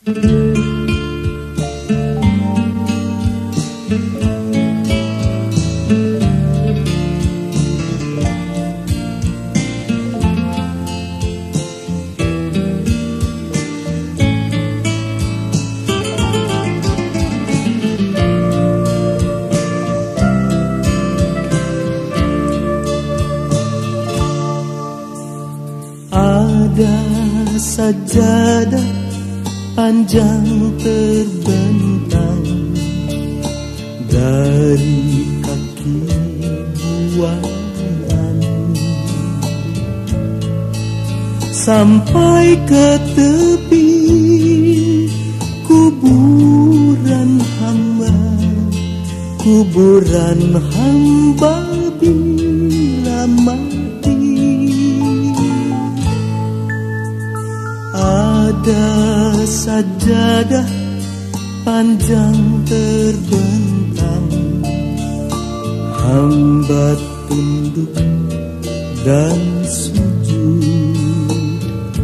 Ada sajadah panjang terbentang dari kaki buayan sampai ke tepi kuburan hamba bila mati. Ada sajadah panjang terbentang, hamba tunduk dan sujud.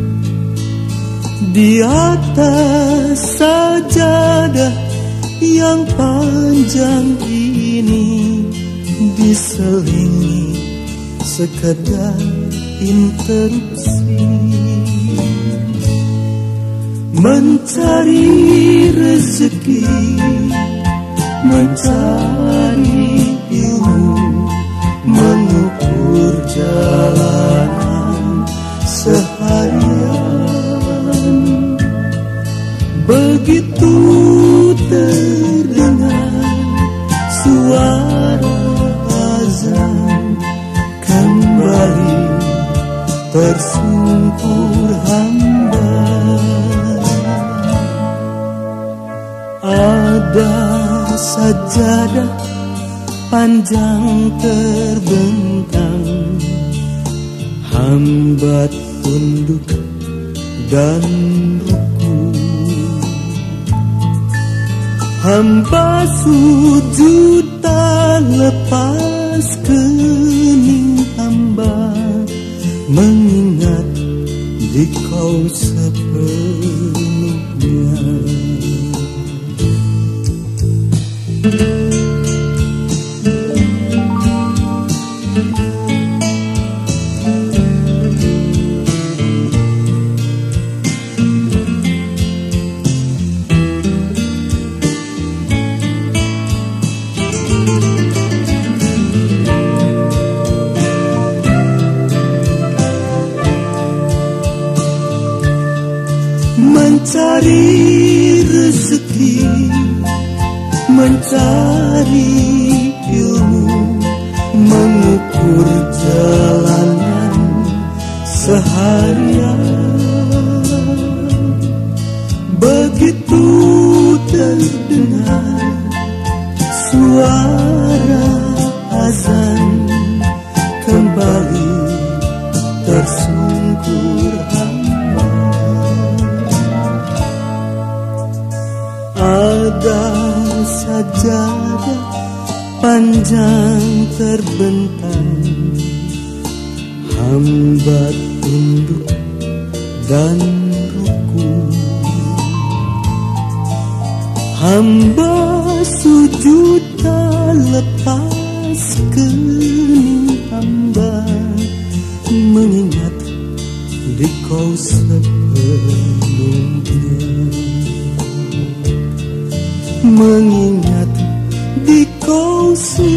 Di atas sajadah yang panjang ini diselingi sekedar interupsi, mencari rezeki, mencari ilmu, mengukur jalanan seharian. Begitu terdengar suara azan, kembali tersungkur hamba. Ada sajadah panjang terbentang, hamba tunduk dan ruku. Hamba sujud tak lepas kening hamba, mengingat dikau sepenuhnya. Mencari rezeki, mencari ilmu, mengukur jalanan seharian. Begitu terdengar suara azan, kembali tersungkur hamba. Ada sajadah panjang terbentang, hamba tunduk dan ruku. Hamba sujud tak lepas kening hamba, mengingat dikau sepenuhnya, mengingat dikau